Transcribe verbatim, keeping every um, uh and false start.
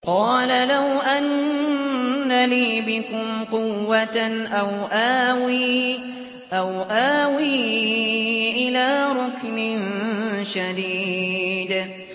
قال لو أن لي بكم قوة أو آوي أو آوي إلى ركن شديد